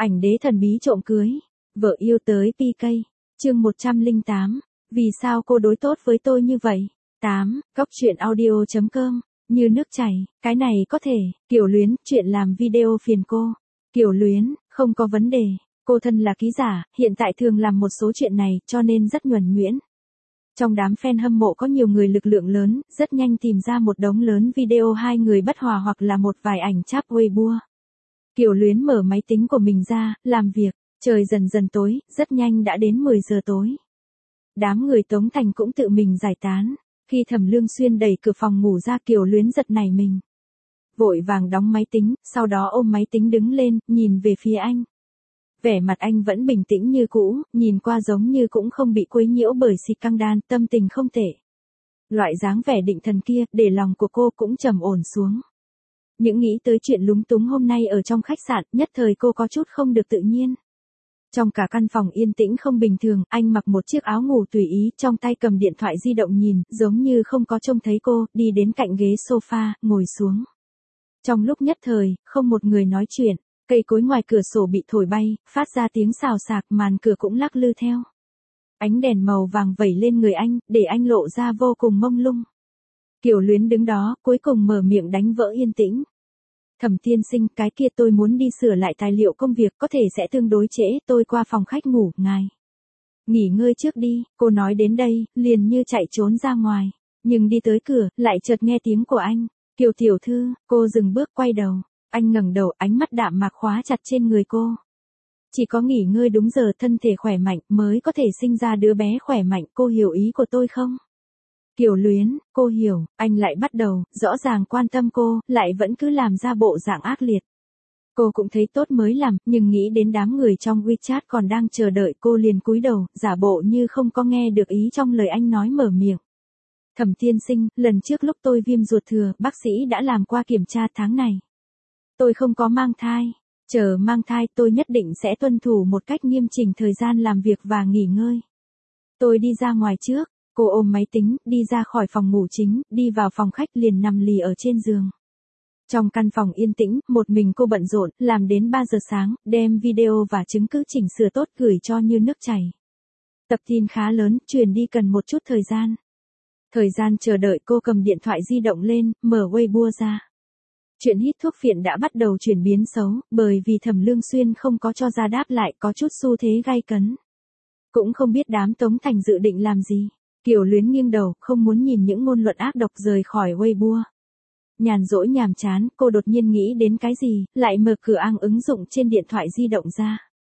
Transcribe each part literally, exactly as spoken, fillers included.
Ảnh đế thần bí trộm cưới, vợ yêu tới pê ca, chương một trăm lẻ tám, vì sao cô đối tốt với tôi như vậy? tám, Cóc truyện audio chấm com, như nước chảy, cái này có thể, Kiều Luyến, chuyện làm video phiền cô. Kiều Luyến, không có vấn đề, cô thân là ký giả, hiện tại thường làm một số chuyện này, cho nên rất nhuần nhuyễn. Trong đám fan hâm mộ có nhiều người lực lượng lớn, rất nhanh tìm ra một đống lớn video hai người bất hòa hoặc là một vài ảnh cháp Weibo. Kiều Luyến mở máy tính của mình ra, làm việc, trời dần dần tối, rất nhanh đã đến mười giờ tối. Đám người Tống Thành cũng tự mình giải tán, khi Thẩm Lương Xuyên đẩy cửa phòng ngủ ra Kiều Luyến giật nảy mình. Vội vàng đóng máy tính, sau đó ôm máy tính đứng lên, nhìn về phía anh. Vẻ mặt anh vẫn bình tĩnh như cũ, nhìn qua giống như cũng không bị quấy nhiễu bởi xịt căng đan, tâm tình không tệ. Loại dáng vẻ định thần kia, để lòng của cô cũng trầm ổn xuống. Những nghĩ tới chuyện lúng túng hôm nay ở trong khách sạn, nhất thời cô có chút không được tự nhiên. Trong cả căn phòng yên tĩnh không bình thường, anh mặc một chiếc áo ngủ tùy ý, trong tay cầm điện thoại di động nhìn, giống như không có trông thấy cô, đi đến cạnh ghế sofa, ngồi xuống. Trong lúc nhất thời, không một người nói chuyện, cây cối ngoài cửa sổ bị thổi bay, phát ra tiếng xào xạc, màn cửa cũng lắc lư theo. Ánh đèn màu vàng vẩy lên người anh, để anh lộ ra vô cùng mông lung. Kiều Luyến đứng đó, cuối cùng mở miệng đánh vỡ yên tĩnh. Thẩm tiên sinh, cái kia tôi muốn đi sửa lại tài liệu công việc, có thể sẽ tương đối trễ, tôi qua phòng khách ngủ, ngài nghỉ ngơi trước đi. Cô nói đến đây, liền như chạy trốn ra ngoài, nhưng đi tới cửa, lại chợt nghe tiếng của anh. Kiều tiểu thư. Cô dừng bước quay đầu, anh ngẩng đầu, ánh mắt đạm mạc khóa chặt trên người cô. Chỉ có nghỉ ngơi đúng giờ, thân thể khỏe mạnh, mới có thể sinh ra đứa bé khỏe mạnh, cô hiểu ý của tôi không? Kiều Luyến, cô hiểu, anh lại bắt đầu, rõ ràng quan tâm cô, lại vẫn cứ làm ra bộ dạng ác liệt. Cô cũng thấy tốt mới làm, nhưng nghĩ đến đám người trong WeChat còn đang chờ đợi cô liền cúi đầu, giả bộ như không có nghe được ý trong lời anh nói, mở miệng. Thẩm tiên sinh, lần trước lúc tôi viêm ruột thừa, bác sĩ đã làm qua kiểm tra, tháng này tôi không có mang thai. Chờ mang thai, tôi nhất định sẽ tuân thủ một cách nghiêm chỉnh thời gian làm việc và nghỉ ngơi. Tôi đi ra ngoài trước. Cô ôm máy tính, đi ra khỏi phòng ngủ chính, đi vào phòng khách liền nằm lì ở trên giường. Trong căn phòng yên tĩnh, một mình cô bận rộn, làm đến ba giờ sáng, đem video và chứng cứ chỉnh sửa tốt gửi cho như nước chảy. Tập tin khá lớn, truyền đi cần một chút thời gian. Thời gian chờ đợi, cô cầm điện thoại di động lên, mở Weibo ra. Chuyện hít thuốc phiện đã bắt đầu chuyển biến xấu, bởi vì Thẩm Lương Xuyên không có cho ra đáp lại, có chút xu thế gay cấn. Cũng không biết đám Tống Thành dự định làm gì. Kiều Luyến nghiêng đầu, không muốn nhìn những ngôn luận ác độc rời khỏi Weibo. Nhàn rỗi nhàm chán, cô đột nhiên nghĩ đến cái gì, lại mở cửa ang ứng dụng trên điện thoại di động ra.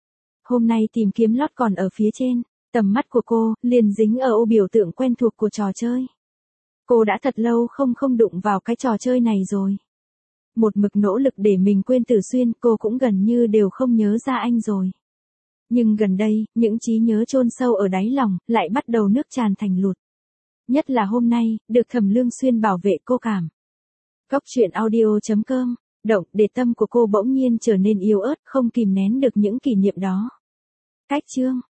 Hôm nay tìm kiếm lót còn ở phía trên, tầm mắt của cô liền dính ở ô biểu tượng quen thuộc của trò chơi. Cô đã thật lâu không không đụng vào cái trò chơi này rồi. Một mực nỗ lực để mình quên Tử Xuyên, cô cũng gần như đều không nhớ ra anh rồi. Nhưng gần đây, những trí nhớ chôn sâu ở đáy lòng, lại bắt đầu nước tràn thành lụt. Nhất là hôm nay, được Thẩm Lương Xuyên bảo vệ cô cảm. Cóc truyện audio chấm com, động, để tâm của cô bỗng nhiên trở nên yếu ớt, không kìm nén được những kỷ niệm đó. Cách chương.